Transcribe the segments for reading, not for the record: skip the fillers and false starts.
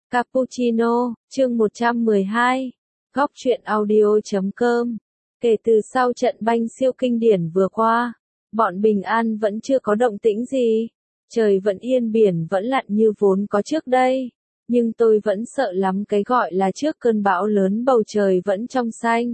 Cappuccino, chương 112. Góc truyện audio.com. Kể từ sau trận banh siêu kinh điển vừa qua, bọn Bình An vẫn chưa có động tĩnh gì. Trời vẫn yên biển vẫn lặng như vốn có trước đây. Nhưng tôi vẫn sợ lắm cái gọi là trước cơn bão lớn bầu trời vẫn trong xanh.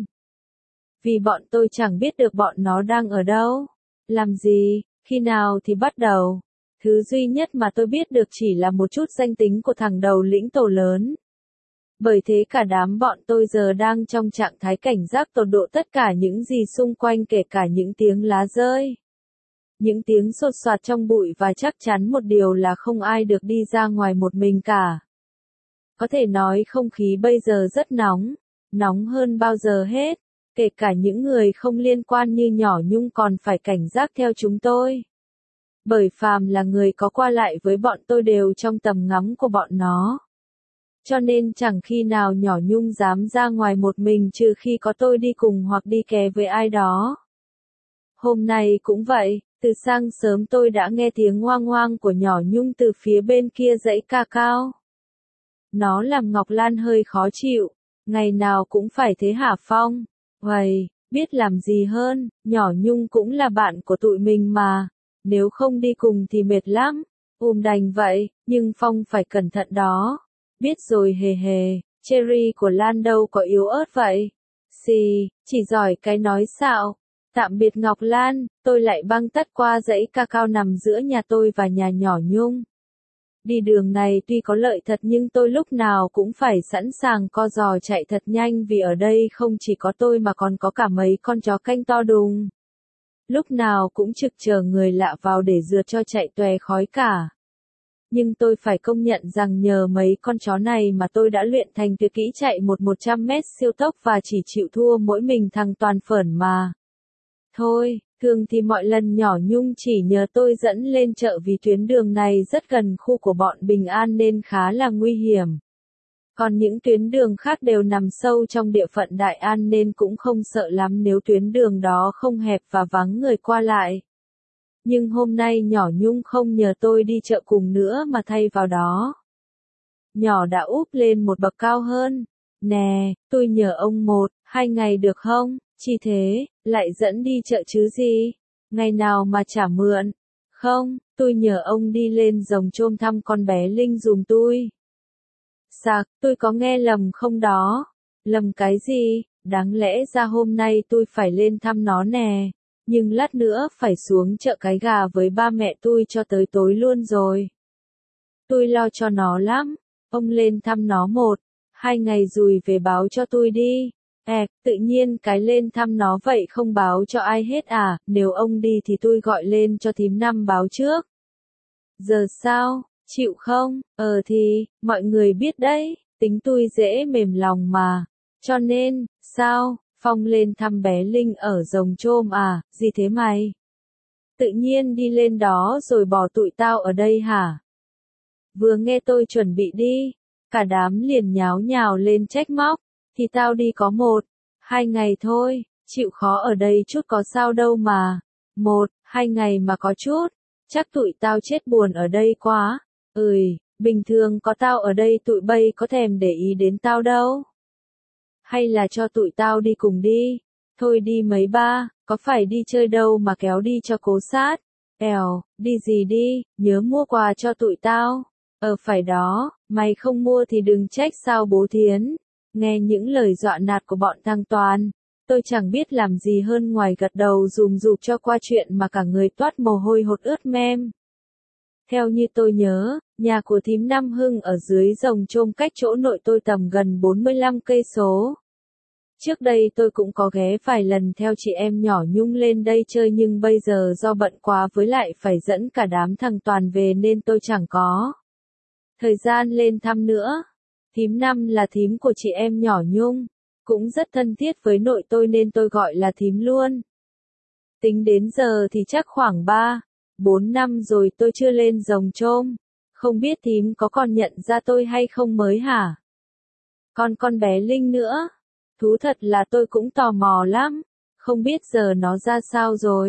Vì bọn tôi chẳng biết được bọn nó đang ở đâu, làm gì, khi nào thì bắt đầu. Thứ duy nhất mà tôi biết được chỉ là một chút danh tính của thằng đầu lĩnh tổ lớn. Bởi thế cả đám bọn tôi giờ đang trong trạng thái cảnh giác tột độ tất cả những gì xung quanh, kể cả những tiếng lá rơi. Những tiếng sột soạt trong bụi, và chắc chắn một điều là không ai được đi ra ngoài một mình cả. Có thể nói không khí bây giờ rất nóng, nóng hơn bao giờ hết, kể cả những người không liên quan như Nhỏ Nhung còn phải cảnh giác theo chúng tôi. Bởi phàm là người có qua lại với bọn tôi đều trong tầm ngắm của bọn nó. Cho nên chẳng khi nào Nhỏ Nhung dám ra ngoài một mình trừ khi có tôi đi cùng hoặc đi ké với ai đó. Hôm nay cũng vậy, từ sáng sớm tôi đã nghe tiếng ngoang ngoang của Nhỏ Nhung từ phía bên kia dãy ca cao. Nó làm Ngọc Lan hơi khó chịu, ngày nào cũng phải thế hả Phong? Vậy, biết làm gì hơn, Nhỏ Nhung cũng là bạn của tụi mình mà. Nếu không đi cùng thì mệt lắm. Đành vậy, nhưng Phong phải cẩn thận đó. Biết rồi hề hề, Cherry của Lan đâu có yếu ớt vậy. Xì, chỉ giỏi cái nói xạo. Tạm biệt Ngọc Lan, tôi lại băng tắt qua dãy ca cao nằm giữa nhà tôi và nhà Nhỏ Nhung. Đi đường này tuy có lợi thật nhưng tôi lúc nào cũng phải sẵn sàng co giò chạy thật nhanh, vì ở đây không chỉ có tôi mà còn có cả mấy con chó canh to đùng. Lúc nào cũng trực chờ người lạ vào để rượt cho chạy tòe khói cả. Nhưng tôi phải công nhận rằng nhờ mấy con chó này mà tôi đã luyện thành tuyệt kỹ chạy 100 mét siêu tốc và chỉ chịu thua mỗi mình thằng Toàn Phởn mà. Thôi, thường thì mọi lần Nhỏ Nhung chỉ nhờ tôi dẫn lên chợ vì tuyến đường này rất gần khu của bọn Bình An nên khá là nguy hiểm. Còn những tuyến đường khác đều nằm sâu trong địa phận Đại An nên cũng không sợ lắm nếu tuyến đường đó không hẹp và vắng người qua lại. Nhưng hôm nay Nhỏ Nhung không nhờ tôi đi chợ cùng nữa mà thay vào đó. Nhỏ đã úp lên một bậc cao hơn. Nè, tôi nhờ ông 1-2 ngày được không? Chỉ thế, lại dẫn đi chợ chứ gì? Ngày nào mà trả mượn? Không, tôi nhờ ông đi lên Rồng Chôm thăm con bé Linh giùm tôi. Sạc, tôi có nghe lầm không đó? Lầm cái gì? Đáng lẽ ra hôm nay tôi phải lên thăm nó nè. Nhưng lát nữa phải xuống chợ Cái Gà với ba mẹ tôi cho tới tối luôn rồi. Tôi lo cho nó lắm. Ông lên thăm nó 1-2 ngày rồi về báo cho tôi đi. Tự nhiên cái lên thăm nó vậy không báo cho ai hết à? Nếu ông đi thì tôi gọi lên cho thím Năm báo trước. Giờ sao? Chịu không? Thì, mọi người biết đấy, tính tôi dễ mềm lòng mà. Cho nên, sao? Phong lên thăm bé Linh ở Rồng Chôm à? Gì thế mày? Tự nhiên đi lên đó rồi bỏ tụi tao ở đây hả? Vừa nghe tôi chuẩn bị đi, cả đám liền nháo nhào lên trách móc. Thì tao đi có 1-2 ngày thôi, chịu khó ở đây chút có sao đâu mà. 1-2 ngày mà có chút, chắc tụi tao chết buồn ở đây quá. Bình thường có tao ở đây tụi bay có thèm để ý đến tao đâu. Hay là cho tụi tao đi cùng đi. Thôi đi mấy ba, có phải đi chơi đâu mà kéo đi cho cố sát. Đi gì đi, nhớ mua quà cho tụi tao. Phải đó, mày không mua thì đừng trách sao bố Thiến. Nghe những lời dọa nạt của bọn thằng Toàn, tôi chẳng biết làm gì hơn ngoài gật đầu rùm rụp cho qua chuyện mà cả người toát mồ hôi hột ướt mem. Theo như tôi nhớ, nhà của thím Năm Hưng ở dưới Rồng Chôm cách chỗ nội tôi tầm gần 45 cây số. Trước đây tôi cũng có ghé vài lần theo chị em Nhỏ Nhung lên đây chơi, nhưng bây giờ do bận quá với lại phải dẫn cả đám thằng Toàn về nên tôi chẳng có thời gian lên thăm nữa. Thím Năm là thím của chị em Nhỏ Nhung, cũng rất thân thiết với nội tôi nên tôi gọi là thím luôn. Tính đến giờ thì chắc khoảng 3-4 năm rồi tôi chưa lên Rồng Chôm. Không biết thím có còn nhận ra tôi hay không mới hả? Còn con bé Linh nữa. Thú thật là tôi cũng tò mò lắm. Không biết giờ nó ra sao rồi.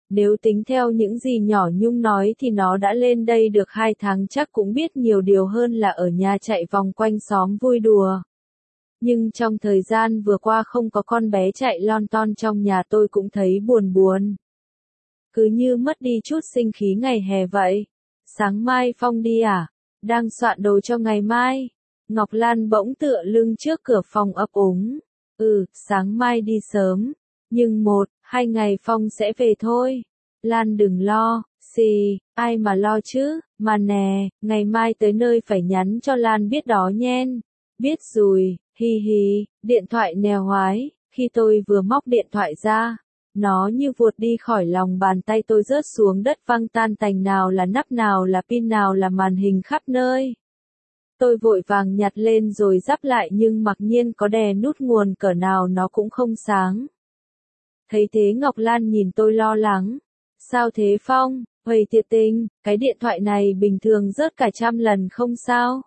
Nếu tính theo những gì nhỏ Nhung nói thì nó đã lên đây được 2 tháng chắc cũng biết nhiều điều hơn là ở nhà chạy vòng quanh xóm vui đùa. Nhưng trong thời gian vừa qua không có con bé chạy lon ton trong nhà tôi cũng thấy buồn buồn. Cứ như mất đi chút sinh khí ngày hè vậy. Sáng mai Phong đi à? Đang soạn đồ cho ngày mai. Ngọc Lan bỗng tựa lưng trước cửa phòng ấp úng. Sáng mai đi sớm. Nhưng 1-2 ngày Phong sẽ về thôi. Lan đừng lo, ai mà lo chứ, mà nè, ngày mai tới nơi phải nhắn cho Lan biết đó nhen. Biết rồi, hi hi, điện thoại nèo hoái, khi tôi vừa móc điện thoại ra, nó như vụt đi khỏi lòng bàn tay tôi rớt xuống đất văng tan tành, nào là nắp, nào là pin, nào là màn hình khắp nơi. Tôi vội vàng nhặt lên rồi ráp lại nhưng mặc nhiên có đè nút nguồn cỡ nào nó cũng không sáng. Thấy thế Ngọc Lan nhìn tôi lo lắng. Sao thế Phong? Vậy thiệt tình, cái điện thoại này bình thường rớt cả 100 lần không sao?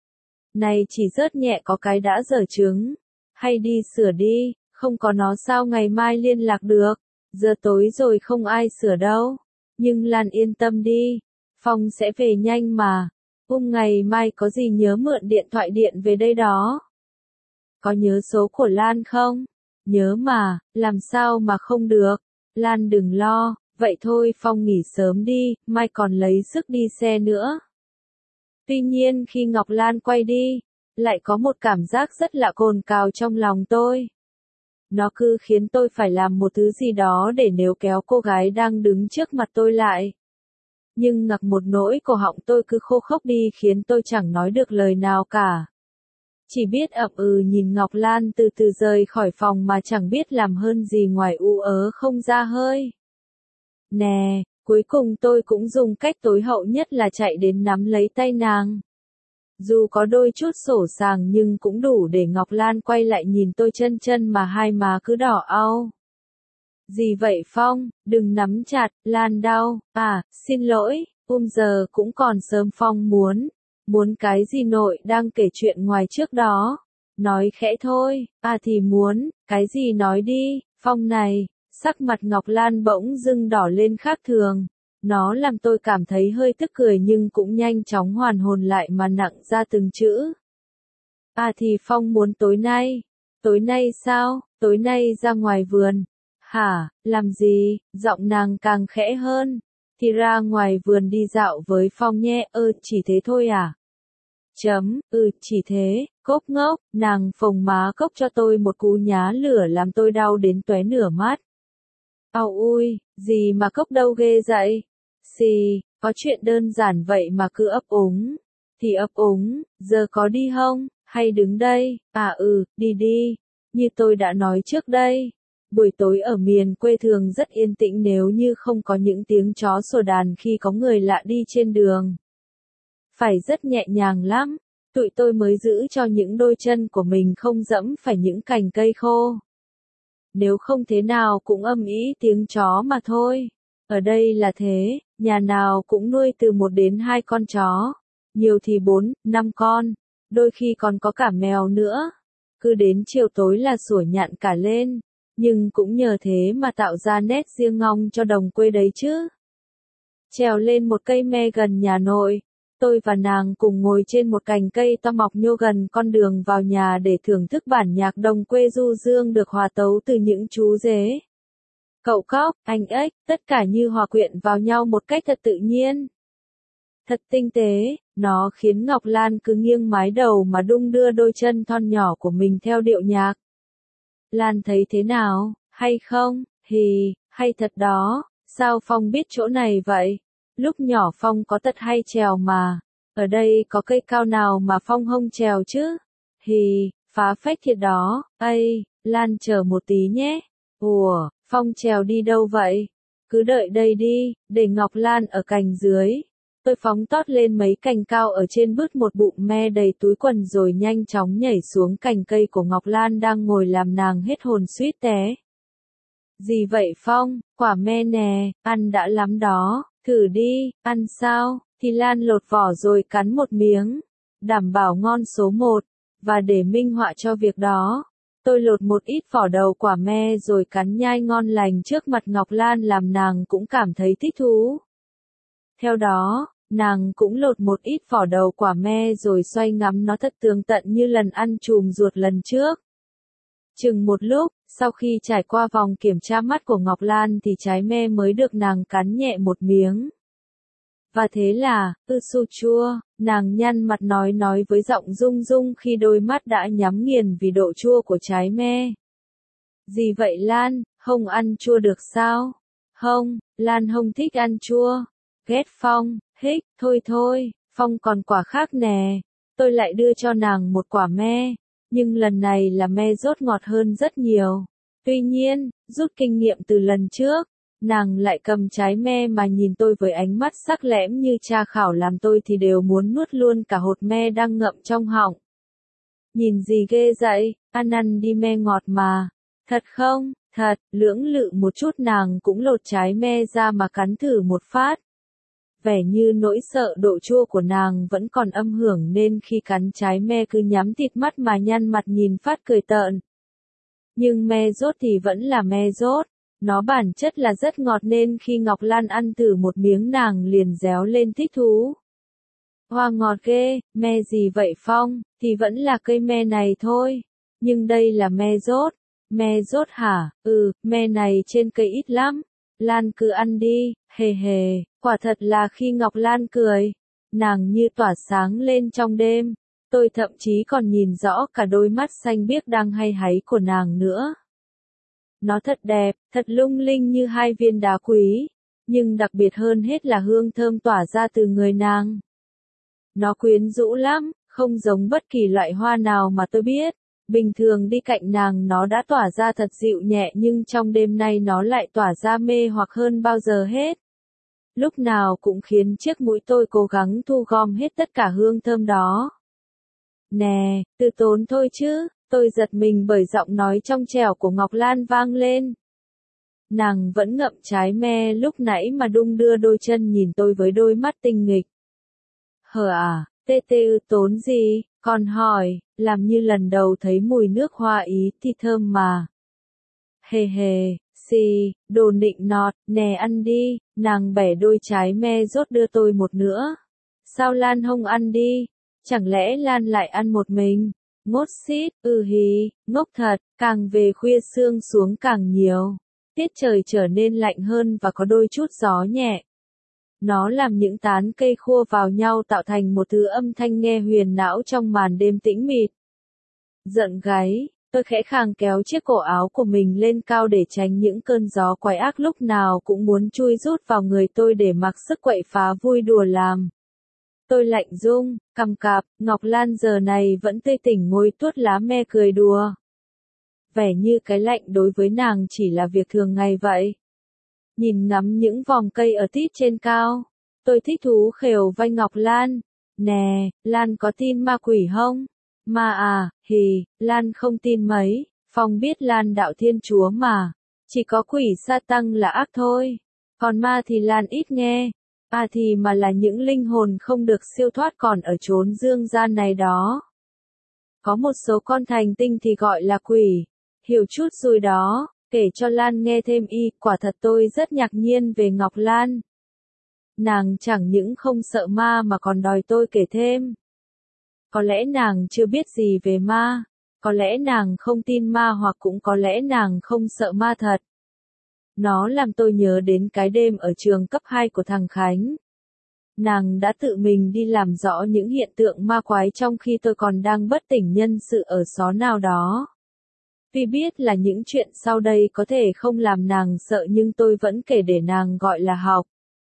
Này chỉ rớt nhẹ có cái đã dở chứng. Hay đi sửa đi, không có nó sao ngày mai liên lạc được. Giờ tối rồi không ai sửa đâu. Nhưng Lan yên tâm đi, Phong sẽ về nhanh mà. Ngày mai có gì nhớ mượn điện thoại điện về đây đó. Có nhớ số của Lan không? Nhớ mà, làm sao mà không được. Lan đừng lo, vậy thôi Phong nghỉ sớm đi, mai còn lấy sức đi xe nữa. Tuy nhiên khi Ngọc Lan quay đi, lại có một cảm giác rất lạ cồn cào trong lòng tôi. Nó cứ khiến tôi phải làm một thứ gì đó để níu kéo cô gái đang đứng trước mặt tôi lại. Nhưng ngặc một nỗi cổ họng tôi cứ khô khốc đi khiến tôi chẳng nói được lời nào cả. Chỉ biết ậm nhìn Ngọc Lan từ từ rời khỏi phòng mà chẳng biết làm hơn gì ngoài ú ớ không ra hơi. Nè, cuối cùng tôi cũng dùng cách tối hậu nhất là chạy đến nắm lấy tay nàng. Dù có đôi chút sổ sàng nhưng cũng đủ để Ngọc Lan quay lại nhìn tôi chân chân mà hai má cứ đỏ au. Gì vậy Phong, đừng nắm chặt, Lan đau. Xin lỗi, giờ cũng còn sớm. Phong muốn cái gì nội đang kể chuyện ngoài trước đó. Nói khẽ thôi, thì muốn, cái gì nói đi, Phong này. Sắc mặt Ngọc Lan bỗng dưng đỏ lên khác thường. Nó làm tôi cảm thấy hơi tức cười nhưng cũng nhanh chóng hoàn hồn lại mà nặng ra từng chữ. Thì Phong muốn tối nay. Tối nay sao? Tối nay ra ngoài vườn. Hả, làm gì? Giọng nàng càng khẽ hơn. Thì ra ngoài vườn đi dạo với Phong nhé. Chỉ thế thôi à? Chỉ thế. Cốc ngốc, nàng phồng má cốc cho tôi một cú nhá lửa làm tôi đau đến tóe nửa mắt. Ui, gì mà cốc đâu ghê vậy? Có chuyện đơn giản vậy mà cứ ấp úng. Thì ấp úng, giờ có đi không? Hay đứng đây? Đi đi. Như tôi đã nói trước đây. Buổi tối ở miền quê thường rất yên tĩnh nếu như không có những tiếng chó sủa đàn khi có người lạ đi trên đường. Phải rất nhẹ nhàng lắm. Tụi tôi mới giữ cho những đôi chân của mình không dẫm phải những cành cây khô. Nếu không thế nào cũng âm ĩ tiếng chó mà thôi. Ở đây là thế, nhà nào cũng nuôi từ 1 đến 2 con chó. Nhiều thì 4-5 con. Đôi khi còn có cả mèo nữa. Cứ đến chiều tối là sủa nhặn cả lên. Nhưng cũng nhờ thế mà tạo ra nét riêng ngong cho đồng quê đấy chứ. Trèo lên một cây me gần nhà nội. Tôi và nàng cùng ngồi trên một cành cây to mọc nhô gần con đường vào nhà để thưởng thức bản nhạc đồng quê du dương được hòa tấu từ những chú dế. Cậu cóc, anh ếch, tất cả như hòa quyện vào nhau một cách thật tự nhiên. Thật tinh tế, nó khiến Ngọc Lan cứ nghiêng mái đầu mà đung đưa đôi chân thon nhỏ của mình theo điệu nhạc. Lan thấy thế nào, hay không? Hay thật đó, sao Phong biết chỗ này vậy? Lúc nhỏ Phong có tật hay trèo mà. Ở đây có cây cao nào mà Phong không trèo chứ? Phá phách thiệt đó. Lan chờ một tí nhé. Phong trèo đi đâu vậy? Cứ đợi đây đi, để Ngọc Lan ở cành dưới. Tôi phóng tót lên mấy cành cao ở trên bứt một bụng me đầy túi quần rồi nhanh chóng nhảy xuống cành cây của Ngọc Lan đang ngồi làm nàng hết hồn suýt té. Gì vậy Phong, quả me nè, ăn đã lắm đó, thử đi, ăn sao? Thì Lan lột vỏ rồi cắn một miếng, đảm bảo ngon số 1, và để minh họa cho việc đó, Tôi lột một ít vỏ đầu quả me rồi cắn nhai ngon lành trước mặt Ngọc Lan làm nàng cũng cảm thấy thích thú. Theo đó, nàng cũng lột một ít vỏ đầu quả me rồi xoay ngắm nó thật tường tận như lần ăn chùm ruột lần trước. Chừng một lúc, sau khi trải qua vòng kiểm tra mắt của Ngọc Lan thì trái me mới được nàng cắn nhẹ một miếng. Và thế là, su chua, nàng nhăn mặt nói với giọng rung rung khi đôi mắt đã nhắm nghiền vì độ chua của trái me. Gì vậy Lan, Hồng ăn chua được sao? Hồng, Lan Hồng thích ăn chua. Ghét Phong, hích, thôi, Phong còn quả khác nè. Tôi lại đưa cho nàng một quả me, nhưng lần này là me rốt ngọt hơn rất nhiều. Tuy nhiên, rút kinh nghiệm từ lần trước, nàng lại cầm trái me mà nhìn tôi với ánh mắt sắc lẻm như tra khảo làm tôi thì đều muốn nuốt luôn cả hột me đang ngậm trong họng. Nhìn gì ghê vậy, ăn đi me ngọt mà. Thật không? Thật, lưỡng lự một chút nàng cũng lột trái me ra mà cắn thử một phát. Vẻ như nỗi sợ độ chua của nàng vẫn còn âm hưởng nên khi cắn trái me cứ nhắm tịt mắt mà nhăn mặt nhìn phát cười tợn. Nhưng me rốt thì vẫn là me rốt. Nó bản chất là rất ngọt nên khi Ngọc Lan ăn thử một miếng nàng liền réo lên thích thú. Hoa ngọt ghê, me gì vậy Phong, thì vẫn là cây me này thôi. Nhưng đây là me rốt. Me rốt hả? Me này trên cây ít lắm. Lan cứ ăn đi, hề hề, quả thật là khi Ngọc Lan cười, nàng như tỏa sáng lên trong đêm. Tôi thậm chí còn nhìn rõ cả đôi mắt xanh biếc đang hay háy của nàng nữa. Nó thật đẹp, thật lung linh như hai viên đá quý, nhưng đặc biệt hơn hết là hương thơm tỏa ra từ người nàng. Nó quyến rũ lắm, không giống bất kỳ loại hoa nào mà tôi biết. Bình thường đi cạnh nàng nó đã tỏa ra thật dịu nhẹ nhưng trong đêm nay nó lại tỏa ra mê hoặc hơn bao giờ hết. Lúc nào cũng khiến chiếc mũi tôi cố gắng thu gom hết tất cả hương thơm đó. Nè, từ tốn thôi chứ, tôi giật mình bởi giọng nói trong trẻo của Ngọc Lan vang lên. Nàng vẫn ngậm trái me lúc nãy mà đung đưa đôi chân nhìn tôi với đôi mắt tinh nghịch. Hờ à, tốn gì, còn hỏi, làm như lần đầu thấy mùi nước hoa ý thì thơm mà. Hề hề, đồ nịnh nọt, nè ăn đi, nàng bẻ đôi trái me rốt đưa tôi một nữa. Sao Lan không ăn đi, chẳng lẽ Lan lại ăn một mình? Ngốt xít, hí, ngốc thật, càng về khuya sương xuống càng nhiều. Tiết trời trở nên lạnh hơn và có đôi chút gió nhẹ. Nó làm những tán cây khô vào nhau tạo thành một thứ âm thanh nghe huyền não trong màn đêm tĩnh mịt. Giận gáy, tôi khẽ khàng kéo chiếc cổ áo của mình lên cao để tránh những cơn gió quái ác lúc nào cũng muốn chui rút vào người tôi để mặc sức quậy phá vui đùa làm. Tôi lạnh rung, cằm cạp, Ngọc Lan giờ này vẫn tươi tỉnh ngồi tuốt lá me cười đùa. Vẻ như cái lạnh đối với nàng chỉ là việc thường ngày vậy. Nhìn ngắm những vòng cây ở tít trên cao, tôi thích thú khều vai Ngọc Lan. Nè, Lan có tin ma quỷ không? Ma à, Lan không tin mấy, Phong biết Lan đạo Thiên Chúa mà. Chỉ có quỷ sa tăng là ác thôi. Còn ma thì Lan ít nghe. Thì mà là những linh hồn không được siêu thoát còn ở chốn dương gian này đó. Có một số con thành tinh thì gọi là quỷ. Hiểu chút rồi đó, kể cho Lan nghe thêm quả thật tôi rất ngạc nhiên về Ngọc Lan. Nàng chẳng những không sợ ma mà còn đòi tôi kể thêm. Có lẽ nàng chưa biết gì về ma, có lẽ nàng không tin ma hoặc cũng có lẽ nàng không sợ ma thật. Nó làm tôi nhớ đến cái đêm ở trường cấp 2 của thằng Khánh. Nàng đã tự mình đi làm rõ những hiện tượng ma quái trong khi tôi còn đang bất tỉnh nhân sự ở xó nào đó. Vì biết là những chuyện sau đây có thể không làm nàng sợ nhưng tôi vẫn kể để nàng gọi là học.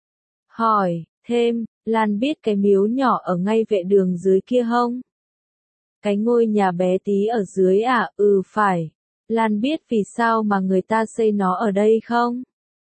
Hỏi, thêm, Lan biết cái miếu nhỏ ở ngay vệ đường dưới kia không? Cái ngôi nhà bé tí ở dưới à? Phải. Lan biết vì sao mà người ta xây nó ở đây không?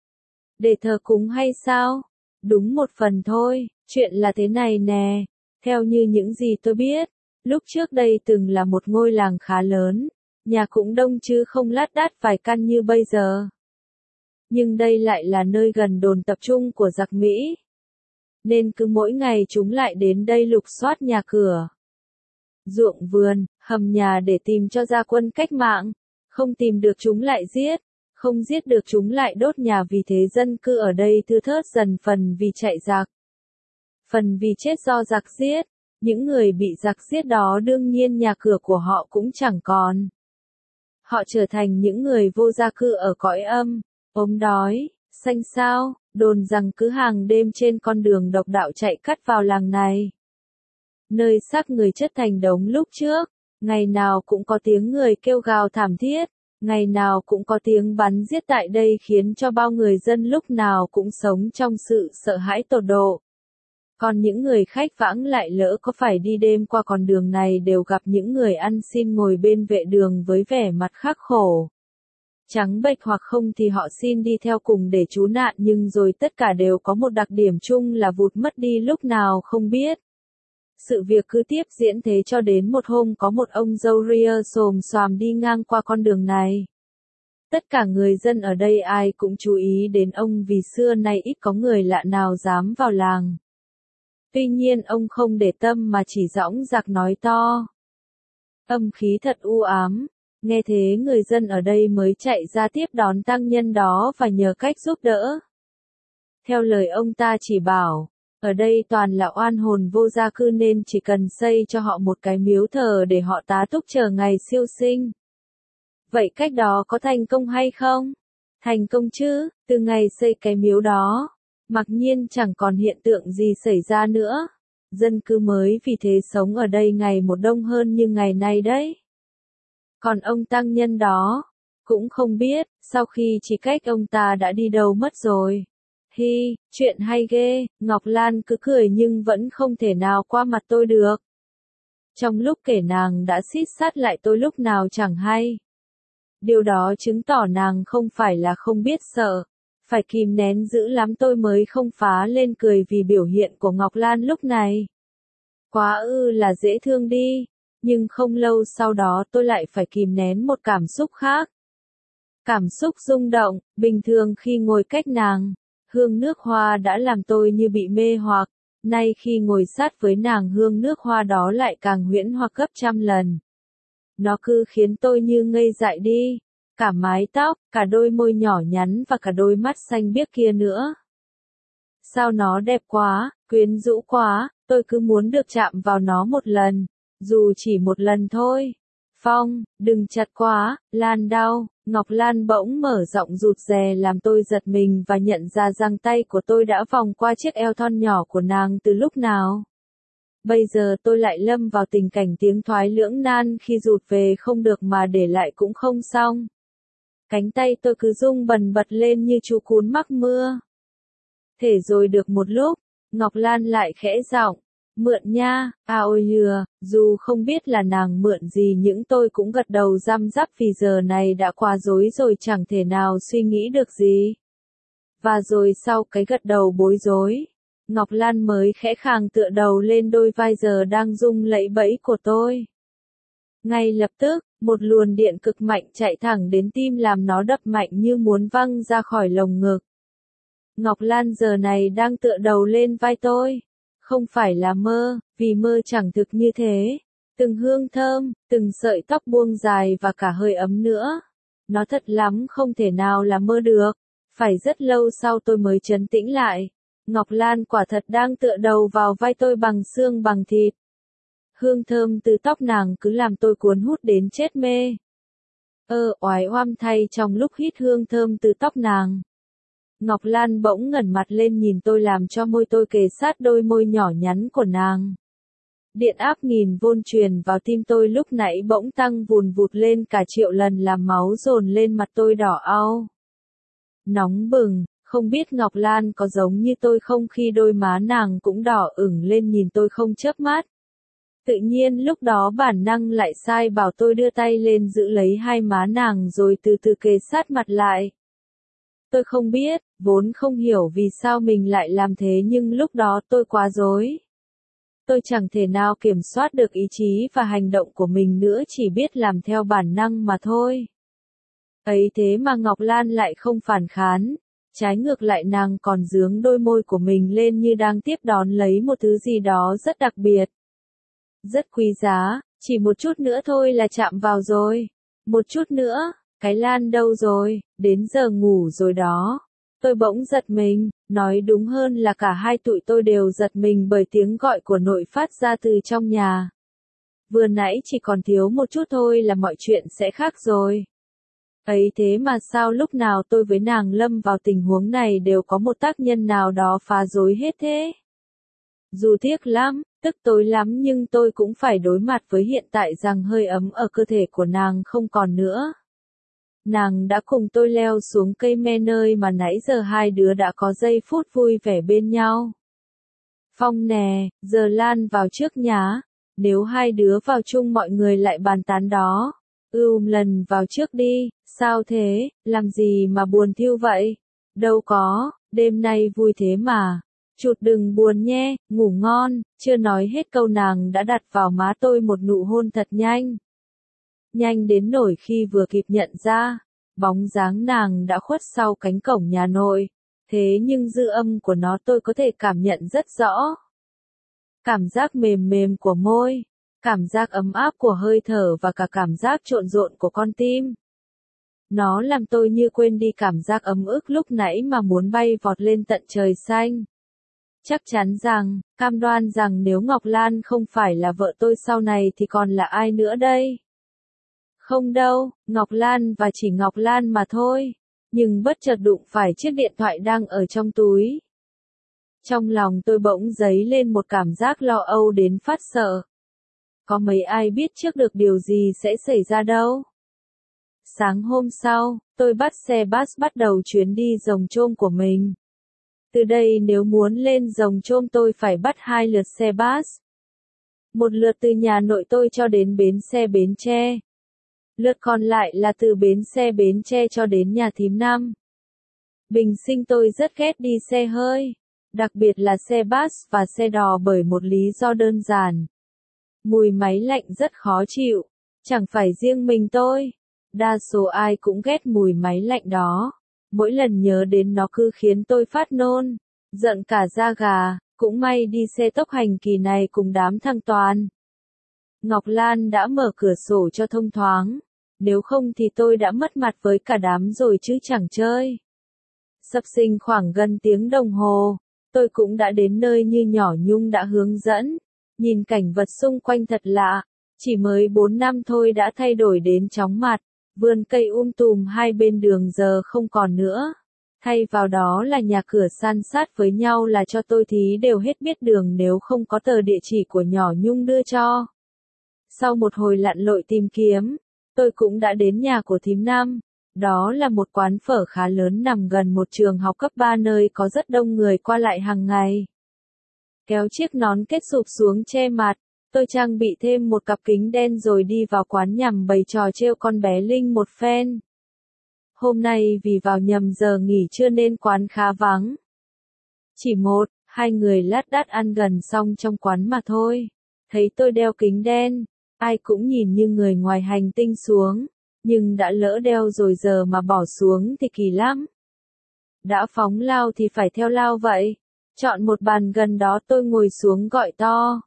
Để thờ cúng hay sao? Đúng một phần thôi, chuyện là thế này nè. Theo như những gì tôi biết, lúc trước đây từng là một ngôi làng khá lớn, nhà cũng đông chứ không lát đát vài căn như bây giờ. Nhưng đây lại là nơi gần đồn tập trung của giặc Mỹ. Nên cứ mỗi ngày chúng lại đến đây lục soát nhà cửa. ruộng vườn, hầm nhà để tìm cho ra quân cách mạng. Không tìm được chúng lại giết, không giết được chúng lại đốt nhà, vì thế dân cư ở đây thưa thớt dần, phần vì chạy giặc, phần vì chết do giặc giết. Những người bị giặc giết đó đương nhiên nhà cửa của họ cũng chẳng còn. Họ trở thành những người vô gia cư ở cõi âm, ốm đói, xanh xao, đồn rằng cứ hàng đêm trên con đường độc đạo chạy cắt vào làng này, nơi xác người chất thành đống lúc trước, ngày nào cũng có tiếng người kêu gào thảm thiết, ngày nào cũng có tiếng bắn giết tại đây, khiến cho bao người dân lúc nào cũng sống trong sự sợ hãi tột độ. Còn những người khách vãng lại lỡ có phải đi đêm qua con đường này đều gặp những người ăn xin ngồi bên vệ đường với vẻ mặt khắc khổ, trắng bệch, hoặc không thì họ xin đi theo cùng để trú nạn, nhưng rồi tất cả đều có một đặc điểm chung là vụt mất đi lúc nào không biết. Sự việc cứ tiếp diễn thế cho đến một hôm có một ông râu ria xồm xoàm đi ngang qua con đường này. Tất cả người dân ở đây ai cũng chú ý đến ông, vì xưa nay ít có người lạ nào dám vào làng. Tuy nhiên ông không để tâm mà chỉ dõng dạc nói to. Âm khí thật u ám. Nghe thế người dân ở đây mới chạy ra tiếp đón tăng nhân đó và nhờ cách giúp đỡ. Theo lời ông ta chỉ bảo, ở đây toàn là oan hồn vô gia cư nên chỉ cần xây cho họ một cái miếu thờ để họ tá túc chờ ngày siêu sinh. Vậy cách đó có thành công hay không? Thành công chứ, từ ngày xây cái miếu đó, mặc nhiên chẳng còn hiện tượng gì xảy ra nữa. Dân cư mới vì thế sống ở đây ngày một đông hơn như ngày nay đấy. Còn ông tăng nhân đó, cũng không biết, sau khi chỉ cách ông ta đã đi đâu mất rồi. Hi, chuyện hay ghê, Ngọc Lan cứ cười nhưng vẫn không thể nào qua mặt tôi được. Trong lúc kể nàng đã xít sát lại tôi lúc nào chẳng hay. Điều đó chứng tỏ nàng không phải là không biết sợ, phải kìm nén dữ lắm tôi mới không phá lên cười vì biểu hiện của Ngọc Lan lúc này. Quá là dễ thương đi, nhưng không lâu sau đó tôi lại phải kìm nén một cảm xúc khác. Cảm xúc rung động, bình thường khi ngồi cách nàng, hương nước hoa đã làm tôi như bị mê hoặc, nay khi ngồi sát với nàng hương nước hoa đó lại càng huyễn hoặc gấp trăm lần. Nó cứ khiến tôi như ngây dại đi, cả mái tóc, cả đôi môi nhỏ nhắn và cả đôi mắt xanh biếc kia nữa. Sao nó đẹp quá, quyến rũ quá, tôi cứ muốn được chạm vào nó một lần, dù chỉ một lần thôi. Phong, đừng chặt quá, Lan đau. Ngọc Lan bỗng mở giọng rụt rè làm tôi giật mình và nhận ra rằng tay của tôi đã vòng qua chiếc eo thon nhỏ của nàng từ lúc nào. Bây giờ tôi lại lâm vào tình cảnh tiếng thoái lưỡng nan, khi rụt về không được mà để lại cũng không xong. Cánh tay tôi cứ rung bần bật lên như chú cún mắc mưa. Thế rồi được một lúc, Ngọc Lan lại khẽ giọng, mượn nha, ôi lừa, dù không biết là nàng mượn gì nhưng tôi cũng gật đầu răm rắp vì giờ này đã quá rối rồi chẳng thể nào suy nghĩ được gì. Và rồi sau cái gật đầu bối rối, Ngọc Lan mới khẽ khàng tựa đầu lên đôi vai giờ đang rung lẫy bẫy của tôi. Ngay lập tức, một luồng điện cực mạnh chạy thẳng đến tim làm nó đập mạnh như muốn văng ra khỏi lồng ngực. Ngọc Lan giờ này đang tựa đầu lên vai tôi. Không phải là mơ, vì mơ chẳng thực như thế. Từng hương thơm, từng sợi tóc buông dài và cả hơi ấm nữa. Nó thật lắm không thể nào là mơ được. Phải rất lâu sau tôi mới trấn tĩnh lại. Ngọc Lan quả thật đang tựa đầu vào vai tôi bằng xương bằng thịt. Hương thơm từ tóc nàng cứ làm tôi cuốn hút đến chết mê. Oái oăm thay trong lúc hít hương thơm từ tóc nàng. Ngọc Lan bỗng ngẩng mặt lên nhìn tôi làm cho môi tôi kề sát đôi môi nhỏ nhắn của nàng. Điện áp nghìn vôn truyền vào tim tôi lúc nãy bỗng tăng vùn vụt lên cả triệu lần làm máu dồn lên mặt tôi đỏ au. Nóng bừng, không biết Ngọc Lan có giống như tôi không khi đôi má nàng cũng đỏ ửng lên nhìn tôi không chớp mắt. Tự nhiên lúc đó bản năng lại sai bảo tôi đưa tay lên giữ lấy hai má nàng rồi từ từ kề sát mặt lại. Tôi không biết, vốn không hiểu vì sao mình lại làm thế nhưng lúc đó tôi quá rối. Tôi chẳng thể nào kiểm soát được ý chí và hành động của mình nữa, chỉ biết làm theo bản năng mà thôi. Ấy thế mà Ngọc Lan lại không phản kháng, trái ngược lại nàng còn giương đôi môi của mình lên như đang tiếp đón lấy một thứ gì đó rất đặc biệt. Rất quý giá, Chỉ một chút nữa thôi là chạm vào rồi. Một chút nữa, cái Lan đâu rồi, đến giờ ngủ rồi đó. Tôi bỗng giật mình, nói đúng hơn là cả hai tụi tôi đều giật mình bởi tiếng gọi của nội phát ra từ trong nhà. Vừa nãy chỉ còn thiếu một chút thôi là mọi chuyện sẽ khác rồi. Ấy thế mà sao lúc nào tôi với nàng lâm vào tình huống này đều có một tác nhân nào đó phá rối hết thế? Dù tiếc lắm, tức tối lắm nhưng tôi cũng phải đối mặt với hiện tại rằng hơi ấm ở cơ thể của nàng không còn nữa. Nàng đã cùng tôi leo xuống cây me nơi mà nãy giờ hai đứa đã có giây phút vui vẻ bên nhau. Phong nè, giờ Lan vào trước nhá. Nếu hai đứa vào chung mọi người lại bàn tán đó. Lần vào trước đi, sao thế, làm gì mà buồn thiu vậy? Đâu có, đêm nay vui thế mà. Chụt đừng buồn nhé, ngủ ngon, chưa nói hết câu nàng đã đặt vào má tôi một nụ hôn thật nhanh. Nhanh đến nỗi khi vừa kịp nhận ra, bóng dáng nàng đã khuất sau cánh cổng nhà nội. Thế nhưng dư âm của nó tôi có thể cảm nhận rất rõ. Cảm giác mềm mềm của môi, cảm giác ấm áp của hơi thở và cả cảm giác trộn rộn của con tim. Nó làm tôi như quên đi cảm giác ấm ức lúc nãy mà muốn bay vọt lên tận trời xanh. Chắc chắn rằng, cam đoan rằng nếu Ngọc Lan không phải là vợ tôi sau này thì còn là ai nữa đây? Không đâu, Ngọc Lan và chỉ Ngọc Lan mà thôi. Nhưng bất chợt đụng phải chiếc điện thoại đang ở trong túi. Trong lòng tôi bỗng dấy lên một cảm giác lo âu đến phát sợ. Có mấy ai biết trước được điều gì sẽ xảy ra đâu. Sáng hôm sau, tôi bắt xe bus bắt đầu chuyến đi Rồng Chôm của mình. Từ đây nếu muốn lên Rồng Chôm tôi phải bắt 2 lượt xe bus. Một lượt từ nhà nội tôi cho đến bến xe Bến Tre. Lượt còn lại là từ bến xe Bến Tre cho đến nhà thím Năm. Bình sinh tôi rất ghét đi xe hơi, đặc biệt là xe bus và xe đò bởi một lý do đơn giản. Mùi máy lạnh rất khó chịu, chẳng phải riêng mình tôi. Đa số ai cũng ghét mùi máy lạnh đó. Mỗi lần nhớ đến nó cứ khiến tôi phát nôn, giận cả da gà, cũng may đi xe tốc hành kỳ này cùng đám thằng Toàn. Ngọc Lan đã mở cửa sổ cho thông thoáng, nếu không thì tôi đã mất mặt với cả đám rồi chứ chẳng chơi. Sắp sinh khoảng gần tiếng đồng hồ, tôi cũng đã đến nơi như nhỏ Nhung đã hướng dẫn. Nhìn cảnh vật xung quanh thật lạ, chỉ mới 4 năm thôi đã thay đổi đến chóng mặt, vườn cây tùm hai bên đường giờ không còn nữa. Thay vào đó là nhà cửa san sát với nhau là cho tôi thí đều hết biết đường nếu không có tờ địa chỉ của nhỏ Nhung đưa cho. Sau một hồi lặn lội tìm kiếm, tôi cũng đã đến nhà của thím Năm. Đó là một quán phở khá lớn nằm gần một trường học cấp 3 nơi có rất đông người qua lại hàng ngày. Kéo chiếc nón kết sụp xuống che mặt, tôi trang bị thêm một cặp kính đen rồi đi vào quán nhằm bày trò trêu con bé Linh một phen. Hôm nay vì vào nhầm giờ nghỉ trưa nên quán khá vắng. Chỉ một, hai người lát đát ăn gần xong trong quán mà thôi. Thấy tôi đeo kính đen, ai cũng nhìn như người ngoài hành tinh xuống, nhưng đã lỡ đeo rồi giờ mà bỏ xuống thì kỳ lắm. Đã phóng lao thì phải theo lao vậy. Chọn một bàn gần đó tôi ngồi xuống gọi to.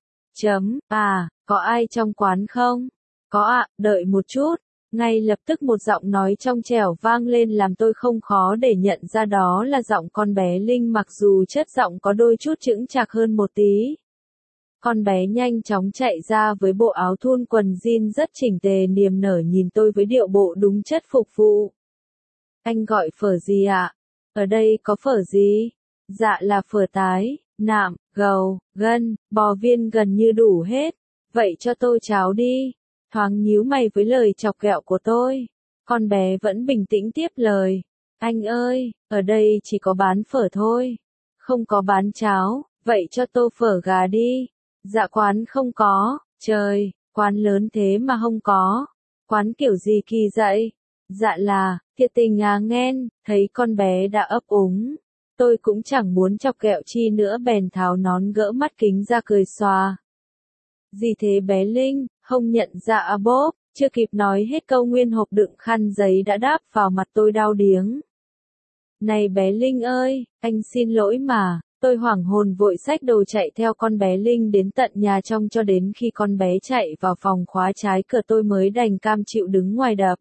Có ai trong quán không? Có ạ, đợi một chút. Ngay lập tức một giọng nói trong trẻo vang lên làm tôi không khó để nhận ra đó là giọng con bé Linh mặc dù chất giọng có đôi chút chững chạc hơn một tí. Con bé nhanh chóng chạy ra với bộ áo thun quần jean rất chỉnh tề niềm nở nhìn tôi với điệu bộ đúng chất phục vụ. Anh gọi phở gì ạ? Ở đây có phở gì? Dạ là phở tái, nạm, gầu, gân, bò viên gần như đủ hết. Vậy cho tôi cháo đi. Thoáng nhíu mày với lời chọc ghẹo của tôi. Con bé vẫn bình tĩnh tiếp lời. Anh ơi, ở đây chỉ có bán phở thôi. Không có bán cháo, vậy cho tô phở gà đi. Dạ quán không có, trời, quán lớn thế mà không có. Quán kiểu gì kỳ vậy? Dạ là, thiệt tình à nghen, thấy con bé đã ấp úng. Tôi cũng chẳng muốn chọc ghẹo chi nữa bèn tháo nón gỡ mắt kính ra cười xòa. Gì thế bé Linh, không nhận ra à bốp, chưa kịp nói hết câu nguyên hộp đựng khăn giấy đã đáp vào mặt tôi đau điếng. Này bé Linh ơi, anh xin lỗi mà, Tôi hoảng hồn vội xách đồ chạy theo con bé Linh đến tận nhà trong cho đến khi con bé chạy vào phòng khóa trái cửa tôi mới đành cam chịu đứng ngoài đập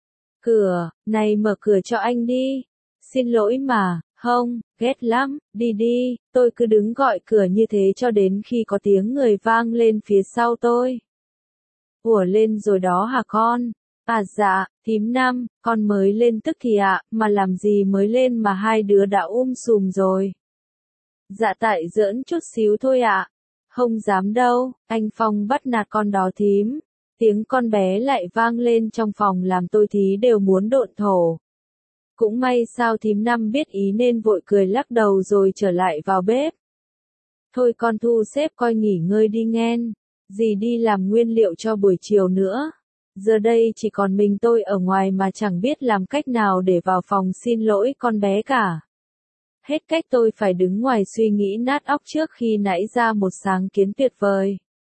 cửa, này mở cửa cho anh đi. Xin lỗi mà, không, ghét lắm, đi đi, tôi cứ đứng gọi cửa như thế cho đến khi có tiếng người vang lên phía sau tôi. Ủa lên rồi đó hả con? À dạ, thím Năm, con mới lên tức thì ạ, mà làm gì mới lên mà hai đứa đã sùm rồi. Dạ tại giỡn chút xíu thôi ạ. Không dám đâu, anh Phong bắt nạt con đó thím. Tiếng con bé lại vang lên trong phòng làm tôi thí đều muốn độn thổ. Cũng may sao thím Năm biết ý nên vội cười lắc đầu rồi trở lại vào bếp. Thôi con thu xếp coi nghỉ ngơi đi nghen. Dì đi làm nguyên liệu cho buổi chiều nữa. Giờ đây chỉ còn mình tôi ở ngoài mà chẳng biết làm cách nào để vào phòng xin lỗi con bé cả. Hết cách tôi phải đứng ngoài suy nghĩ nát óc trước khi nãy ra một sáng kiến tuyệt vời.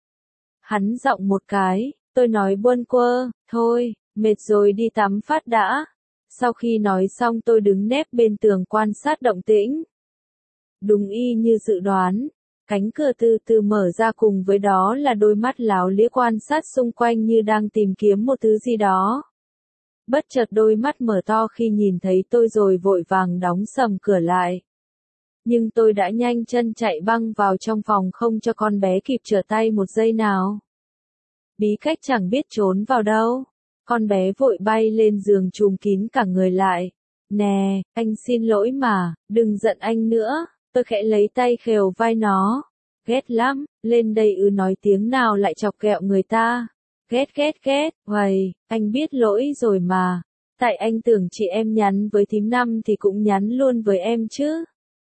Hắn giọng một cái, tôi nói buôn quơ, thôi, mệt rồi đi tắm phát đã. Sau khi nói xong tôi đứng nép bên tường quan sát động tĩnh. Đúng y như dự đoán, cánh cửa từ từ mở ra cùng với đó là đôi mắt láo lĩa quan sát xung quanh như đang tìm kiếm một thứ gì đó. Bất chợt đôi mắt mở to khi nhìn thấy tôi rồi vội vàng đóng sầm cửa lại. Nhưng tôi đã nhanh chân chạy băng vào trong phòng không cho con bé kịp trở tay một giây nào. Bí cách chẳng biết trốn vào đâu. Con bé vội bay lên giường trùm kín cả người lại. Nè, anh xin lỗi mà, đừng giận anh nữa. Tôi khẽ lấy tay khều vai nó. Ghét lắm, lên đây nói tiếng nào lại chọc ghẹo người ta. Ghét, hoài, anh biết lỗi rồi mà. Tại anh tưởng chị em nhắn với thím Năm thì cũng nhắn luôn với em chứ.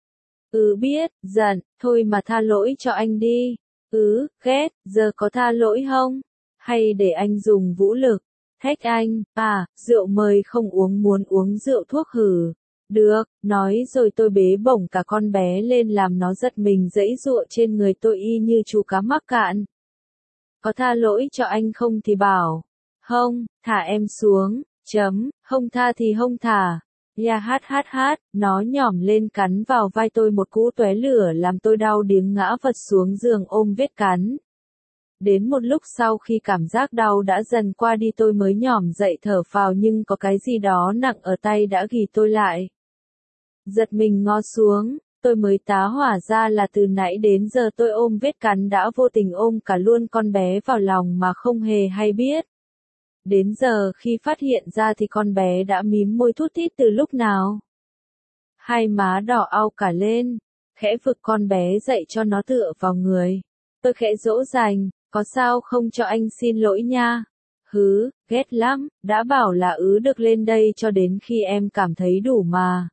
Biết, giận, thôi mà tha lỗi cho anh đi. Ghét, giờ có tha lỗi không? Hay để anh dùng vũ lực? Thách anh, rượu mời không uống muốn uống rượu thuốc hử. Được, nói rồi tôi bế bổng cả con bé lên làm nó giật mình giãy giụa trên người tôi y như chú cá mắc cạn. Có tha lỗi cho anh không thì bảo. Không, thả em xuống, không tha thì không thả. Ya hát, nó nhỏm lên cắn vào vai tôi một cú tóe lửa làm tôi đau điếng ngã vật xuống giường ôm vết cắn. Đến một lúc sau khi cảm giác đau đã dần qua đi tôi mới nhỏm dậy thở phào nhưng có cái gì đó nặng ở tay đã ghì tôi lại. Giật mình ngó xuống, tôi mới tá hỏa ra là từ nãy đến giờ tôi ôm vết cắn đã vô tình ôm cả luôn con bé vào lòng mà không hề hay biết. Đến giờ khi phát hiện ra thì con bé đã mím môi thút thít từ lúc nào. Hai má đỏ au cả lên, khẽ vực con bé dậy cho nó tựa vào người. Tôi khẽ dỗ dành, có sao không cho anh xin lỗi nha. Ghét lắm, đã bảo là được lên đây cho đến khi em cảm thấy đủ mà.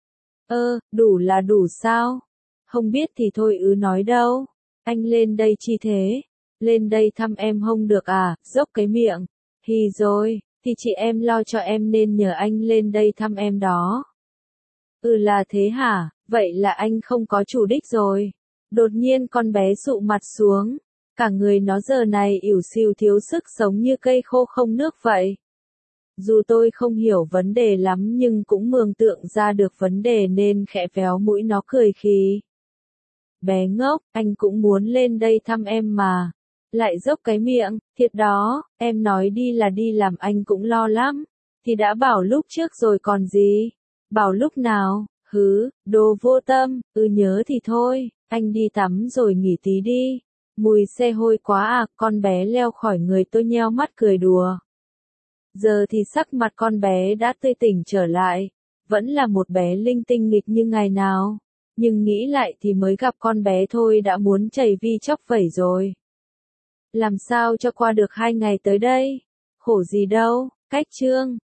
Đủ là đủ sao? Không biết thì thôi nói đâu. Anh lên đây chi thế? Lên đây thăm em không được à? Dốc cái miệng. Thì rồi, thì chị em lo cho em nên nhờ anh lên đây thăm em đó. Là thế hả? Vậy là anh không có chủ đích rồi. Đột nhiên con bé sụ mặt xuống. Cả người nó giờ này ỉu xìu thiếu sức sống như cây khô không nước vậy. Dù tôi không hiểu vấn đề lắm nhưng cũng mường tượng ra được vấn đề nên khẽ véo mũi nó cười khì. Bé ngốc, anh cũng muốn lên đây thăm em mà. Lại dốc cái miệng, thiệt đó, em nói đi là đi làm anh cũng lo lắm. Thì đã bảo lúc trước rồi còn gì. Bảo lúc nào, đồ vô tâm, nhớ thì thôi, anh đi tắm rồi nghỉ tí đi. Mùi xe hôi quá à, con bé leo khỏi người tôi nheo mắt cười đùa. Giờ thì sắc mặt con bé đã tươi tỉnh trở lại, vẫn là một bé linh tinh nghịch như ngày nào. Nhưng nghĩ lại thì mới gặp con bé thôi đã muốn chảy vi chóc vẩy rồi. Làm sao cho qua được 2 ngày tới đây? Khổ gì đâu, cách chương.